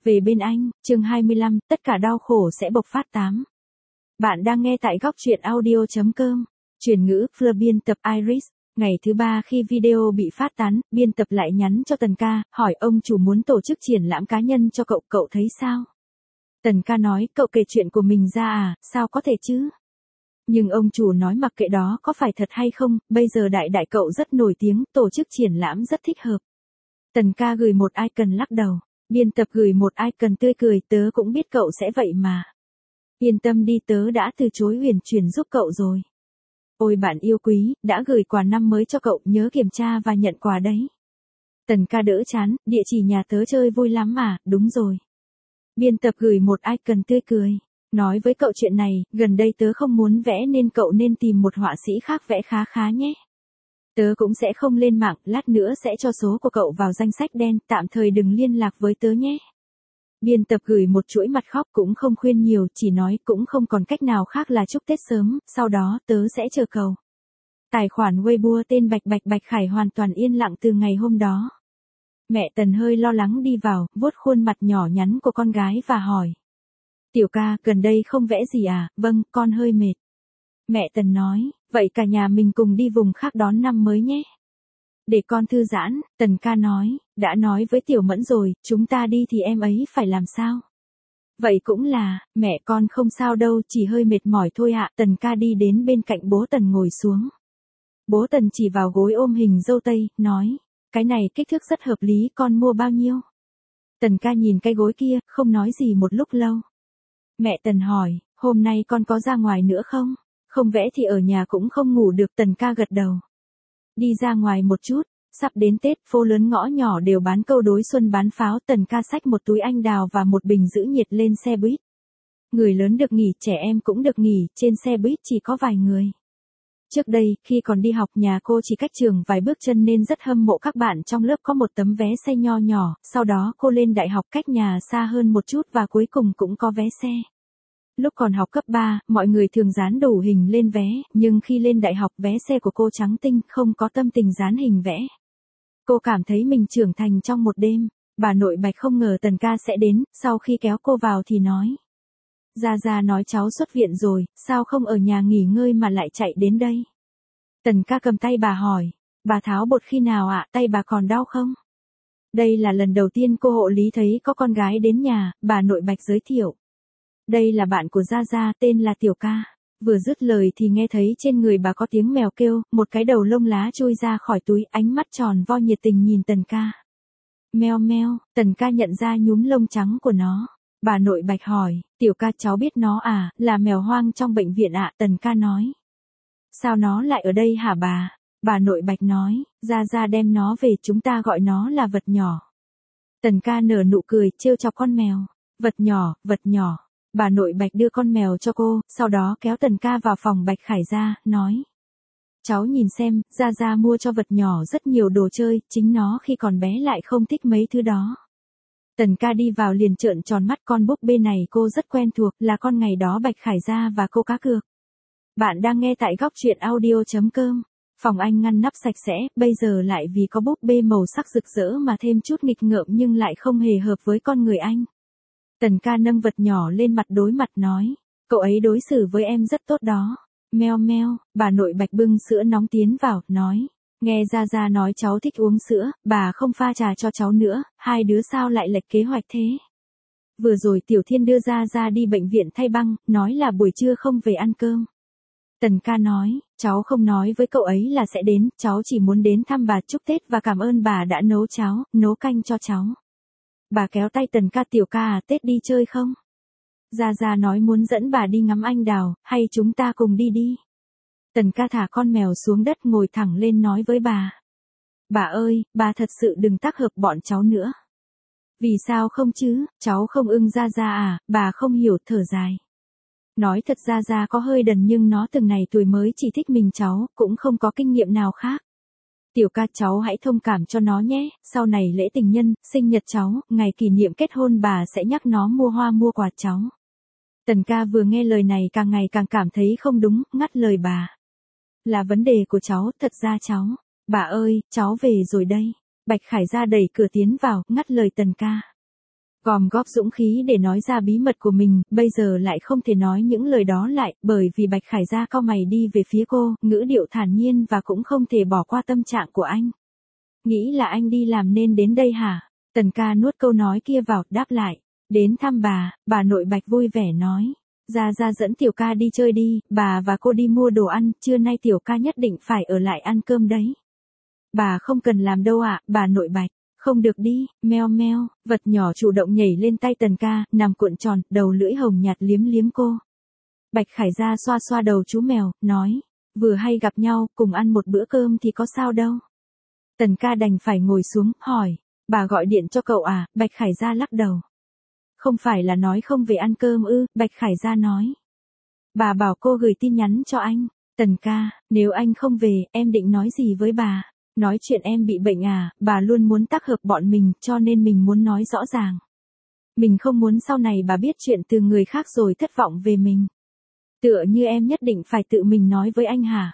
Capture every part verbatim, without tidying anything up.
Về bên anh, chương hai mươi lăm, tất cả đau khổ sẽ bộc phát tám. Bạn đang nghe tại góc truyện audio chấm com. Chuyển ngữ, Fleur biên tập Iris. Ngày thứ ba khi video bị phát tán, biên tập lại nhắn cho Tần Ca, hỏi ông chủ muốn tổ chức triển lãm cá nhân cho cậu, cậu thấy sao? Tần Ca nói, cậu kể chuyện của mình ra à, sao có thể chứ? Nhưng ông chủ nói mặc kệ đó có phải thật hay không, bây giờ đại đại cậu rất nổi tiếng, tổ chức triển lãm rất thích hợp. Tần Ca gửi một icon lắc đầu. Biên tập gửi một icon tươi cười, tớ cũng biết cậu sẽ vậy mà. Yên tâm đi, tớ đã từ chối huyền chuyển giúp cậu rồi. Ôi bạn yêu quý, đã gửi quà năm mới cho cậu, nhớ kiểm tra và nhận quà đấy. Tần Ca đỡ chán, địa chỉ nhà tớ chơi vui lắm mà, đúng rồi. Biên tập gửi một icon tươi cười. Nói với cậu chuyện này, gần đây tớ không muốn vẽ nên cậu nên tìm một họa sĩ khác vẽ khá khá nhé. Tớ cũng sẽ không lên mạng, lát nữa sẽ cho số của cậu vào danh sách đen, tạm thời đừng liên lạc với tớ nhé. Biên tập gửi một chuỗi mặt khóc, cũng không khuyên nhiều, chỉ nói cũng không còn cách nào khác là chúc Tết sớm, sau đó tớ sẽ chờ cậu. Tài khoản Weibo tên Bạch Bạch Bạch Khải hoàn toàn yên lặng từ ngày hôm đó. Mẹ Tần hơi lo lắng đi vào, vuốt khuôn mặt nhỏ nhắn của con gái và hỏi. Tiểu Ca, gần đây không vẽ gì à? Vâng, con hơi mệt. Mẹ Tần nói, vậy cả nhà mình cùng đi vùng khác đón năm mới nhé. Để con thư giãn, Tần Ca nói, đã nói với Tiểu Mẫn rồi, chúng ta đi thì em ấy phải làm sao? Vậy cũng là, mẹ con không sao đâu, chỉ hơi mệt mỏi thôi ạ. Tần Ca đi đến bên cạnh bố Tần ngồi xuống. Bố Tần chỉ vào gối ôm hình dâu tây, nói, cái này kích thước rất hợp lý, con mua bao nhiêu? Tần Ca nhìn cái gối kia, không nói gì một lúc lâu. Mẹ Tần hỏi, hôm nay con có ra ngoài nữa không? Không vẽ thì ở nhà cũng không ngủ được. Tần Ca gật đầu. Đi ra ngoài một chút, sắp đến Tết, phố lớn ngõ nhỏ đều bán câu đối xuân bán pháo. Tần Ca xách một túi anh đào và một bình giữ nhiệt lên xe buýt. Người lớn được nghỉ, trẻ em cũng được nghỉ, trên xe buýt chỉ có vài người. Trước đây, khi còn đi học nhà cô chỉ cách trường vài bước chân nên rất hâm mộ các bạn trong lớp có một tấm vé xe nho nhỏ, sau đó cô lên đại học cách nhà xa hơn một chút và cuối cùng cũng có vé xe. Lúc còn học cấp ba, mọi người thường dán đủ hình lên vé, nhưng khi lên đại học vé xe của cô trắng tinh, không có tâm tình dán hình vẽ. Cô cảm thấy mình trưởng thành trong một đêm. Bà nội Bạch không ngờ Tần Ca sẽ đến, sau khi kéo cô vào thì nói. Gia Gia nói cháu xuất viện rồi, sao không ở nhà nghỉ ngơi mà lại chạy đến đây? Tần Ca cầm tay bà hỏi, bà tháo bột khi nào ạ, tay bà còn đau không? Đây là lần đầu tiên cô hộ lý thấy có con gái đến nhà, bà nội Bạch giới thiệu. Đây là bạn của Gia Gia, tên là Tiểu Ca. Vừa dứt lời thì nghe thấy trên người bà có tiếng mèo kêu, một cái đầu lông lá chui ra khỏi túi, ánh mắt tròn vo nhiệt tình nhìn Tần Ca. Meo meo, Tần Ca nhận ra nhúm lông trắng của nó. Bà nội Bạch hỏi, Tiểu Ca cháu biết nó à, là mèo hoang trong bệnh viện ạ. Tần Ca nói. Sao nó lại ở đây hả bà? Bà nội Bạch nói, Gia Gia đem nó về, chúng ta gọi nó là vật nhỏ. Tần Ca nở nụ cười, trêu chọc con mèo. Vật nhỏ, vật nhỏ. Bà nội Bạch đưa con mèo cho cô, sau đó kéo Tần Ca vào phòng Bạch Khải ra, nói. Cháu nhìn xem, Gia Gia mua cho vật nhỏ rất nhiều đồ chơi, chính nó khi còn bé lại không thích mấy thứ đó. Tần Ca đi vào liền trợn tròn mắt, con búp bê này cô rất quen thuộc, là con ngày đó Bạch Khải ra và cô cá cược. Bạn đang nghe tại góc truyện audio chấm com. Phòng anh ngăn nắp sạch sẽ, bây giờ lại vì có búp bê màu sắc rực rỡ mà thêm chút nghịch ngợm nhưng lại không hề hợp với con người anh. Tần Ca nâng vật nhỏ lên mặt đối mặt nói, cậu ấy đối xử với em rất tốt đó. Meo meo, bà nội Bạch bưng sữa nóng tiến vào, nói, nghe Gia Gia nói cháu thích uống sữa, bà không pha trà cho cháu nữa, hai đứa sao lại lệch kế hoạch thế? Vừa rồi Tiểu Thiên đưa Gia Gia đi bệnh viện thay băng, nói là buổi trưa không về ăn cơm. Tần Ca nói, cháu không nói với cậu ấy là sẽ đến, cháu chỉ muốn đến thăm bà chúc Tết và cảm ơn bà đã nấu cháo, nấu canh cho cháu. Bà kéo tay Tần Ca, Tiểu Ca à, Tết đi chơi không? Gia Gia nói muốn dẫn bà đi ngắm anh đào, hay chúng ta cùng đi đi. Tần Ca thả con mèo xuống đất ngồi thẳng lên nói với bà. Bà ơi, bà thật sự đừng tác hợp bọn cháu nữa. Vì sao không chứ, cháu không ưng Gia Gia à, bà không hiểu, thở dài. Nói thật Gia Gia có hơi đần nhưng nó từng này tuổi mới chỉ thích mình cháu, cũng không có kinh nghiệm nào khác. Tiểu Ca cháu hãy thông cảm cho nó nhé, sau này lễ tình nhân, sinh nhật cháu, ngày kỷ niệm kết hôn bà sẽ nhắc nó mua hoa mua quà cháu. Tần Ca vừa nghe lời này càng ngày càng cảm thấy không đúng, ngắt lời bà. Là vấn đề của cháu, thật ra cháu. Bà ơi, cháu về rồi đây. Bạch Khải ra đẩy cửa tiến vào, ngắt lời Tần Ca. gom góp dũng khí để nói ra bí mật của mình, bây giờ lại không thể nói những lời đó lại, bởi vì Bạch Khải Gia cau mày đi về phía cô, ngữ điệu thản nhiên và cũng không thể bỏ qua tâm trạng của anh. Nghĩ là anh đi làm nên đến đây hả? Tần ca nuốt câu nói kia vào, đáp lại. Đến thăm bà, bà nội Bạch vui vẻ nói. Gia Gia dẫn tiểu ca đi chơi đi, bà và cô đi mua đồ ăn, trưa nay tiểu ca nhất định phải ở lại ăn cơm đấy. Bà không cần làm đâu ạ, bà nội Bạch. Không được đi, meo meo, vật nhỏ chủ động nhảy lên tay Tần ca, nằm cuộn tròn, đầu lưỡi hồng nhạt liếm liếm cô. Bạch Khải Gia xoa xoa đầu chú mèo, nói. Vừa hay gặp nhau, cùng ăn một bữa cơm thì có sao đâu. Tần ca đành phải ngồi xuống, hỏi. Bà gọi điện cho cậu à? Bạch Khải Gia lắc đầu. Không phải là nói không về ăn cơm ư? Bạch Khải Gia nói. Bà bảo cô gửi tin nhắn cho anh. Tần ca, nếu anh không về, em định nói gì với bà? Nói chuyện em bị bệnh à, bà luôn muốn tác hợp bọn mình, cho nên mình muốn nói rõ ràng. Mình không muốn sau này bà biết chuyện từ người khác rồi thất vọng về mình. Tựa như em nhất định phải tự mình nói với anh hả?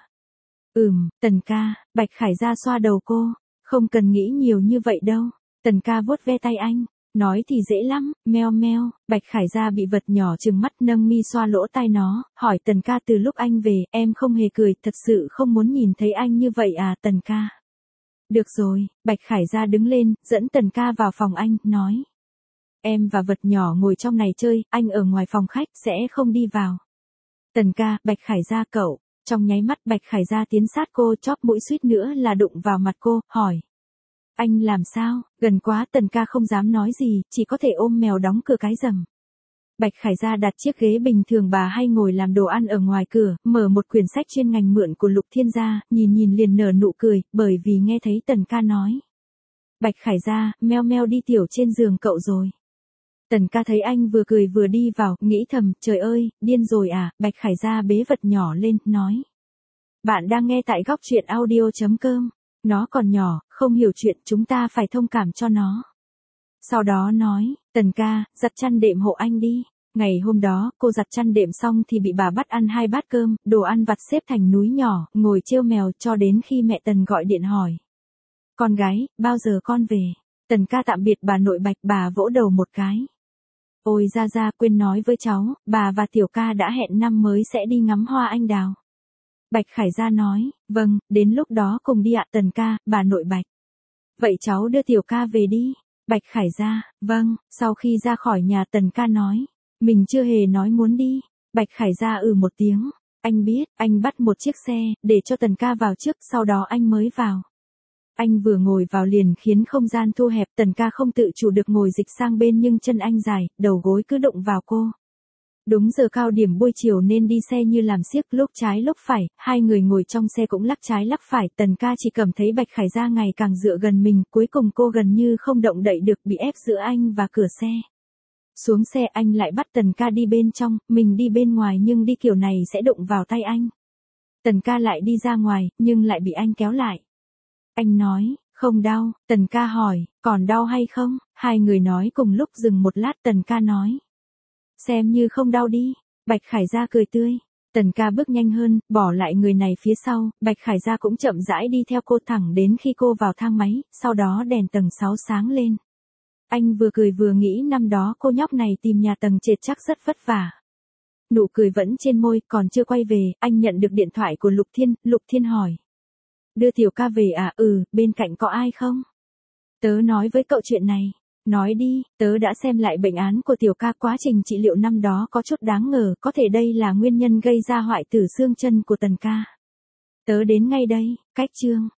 Ừm, Tần ca, Bạch Khải Gia xoa đầu cô. Không cần nghĩ nhiều như vậy đâu. Tần ca vuốt ve tay anh. Nói thì dễ lắm, meo meo. Bạch Khải Gia bị vật nhỏ trừng mắt nâng mi xoa lỗ tai nó, hỏi Tần ca từ lúc anh về, em không hề cười, thật sự không muốn nhìn thấy anh như vậy à Tần ca. Được rồi, Bạch Khải Gia đứng lên, dẫn Tần ca vào phòng anh, nói. Em và vật nhỏ ngồi trong này chơi, anh ở ngoài phòng khách, sẽ không đi vào. Tần ca, Bạch Khải Gia cậu. Trong nháy mắt Bạch Khải Gia tiến sát cô, chóp mũi suýt nữa là đụng vào mặt cô, hỏi. Anh làm sao? Gần quá Tần ca không dám nói gì, chỉ có thể ôm mèo đóng cửa cái rầm. Bạch Khải Gia đặt chiếc ghế bình thường bà hay ngồi làm đồ ăn ở ngoài cửa, mở một quyển sách chuyên ngành mượn của Lục Thiên Gia, nhìn nhìn liền nở nụ cười, bởi vì nghe thấy Tần ca nói. Bạch Khải Gia, meo meo đi tiểu trên giường cậu rồi. Tần ca thấy anh vừa cười vừa đi vào, nghĩ thầm, trời ơi, điên rồi à, Bạch Khải Gia bế vật nhỏ lên, nói. Bạn đang nghe tại góc truyện audio chấm com. Nó còn nhỏ, không hiểu chuyện, chúng ta phải thông cảm cho nó. Sau đó nói, Tần ca, giặt chăn đệm hộ anh đi. Ngày hôm đó, cô giặt chăn đệm xong thì bị bà bắt ăn hai bát cơm, đồ ăn vặt xếp thành núi nhỏ, ngồi trêu mèo cho đến khi mẹ Tần gọi điện hỏi. Con gái, bao giờ con về? Tần ca tạm biệt bà nội Bạch, bà vỗ đầu một cái. Ôi Gia Gia, quên nói với cháu, bà và tiểu ca đã hẹn năm mới sẽ đi ngắm hoa anh đào. Bạch Khải Gia nói, vâng, đến lúc đó cùng đi ạ Tần ca, bà nội Bạch. Vậy cháu đưa tiểu ca về đi. Bạch Khải Gia, vâng, sau khi ra khỏi nhà Tần ca nói, mình chưa hề nói muốn đi. Bạch Khải Gia ừ một tiếng, anh biết, anh bắt một chiếc xe, để cho Tần ca vào trước, sau đó anh mới vào. Anh vừa ngồi vào liền khiến không gian thu hẹp, Tần ca không tự chủ được ngồi dịch sang bên nhưng chân anh dài, đầu gối cứ đụng vào cô. Đúng giờ cao điểm buổi chiều nên đi xe như làm xiếc, lúc trái lúc phải, hai người ngồi trong xe cũng lắc trái lắc phải, Tần ca chỉ cảm thấy Bạch Khải Gia ngày càng dựa gần mình, cuối cùng cô gần như không động đậy được, bị ép giữa anh và cửa xe. Xuống xe anh lại bắt Tần ca đi bên trong, mình đi bên ngoài nhưng đi kiểu này sẽ đụng vào tay anh. Tần ca lại đi ra ngoài, nhưng lại bị anh kéo lại. Anh nói, không đau, Tần ca hỏi, còn đau hay không? Hai người nói cùng lúc dừng một lát, Tần ca nói. Xem như không đau đi. Bạch Khải Gia cười tươi. Tần ca bước nhanh hơn, bỏ lại người này phía sau, Bạch Khải Gia cũng chậm rãi đi theo cô thẳng đến khi cô vào thang máy, sau đó đèn tầng sáu sáng lên. Anh vừa cười vừa nghĩ năm đó cô nhóc này tìm nhà tầng trệt chắc rất vất vả. Nụ cười vẫn trên môi, còn chưa quay về, anh nhận được điện thoại của Lục Thiên, Lục Thiên hỏi. Đưa tiểu ca về à? Ừ, bên cạnh có ai không? Tớ nói với cậu chuyện này. Nói đi, tớ đã xem lại bệnh án của tiểu ca, quá trình trị liệu năm đó có chút đáng ngờ, có thể đây là nguyên nhân gây ra hoại tử xương chân của Tần ca. Tớ đến ngay đây, cách chương.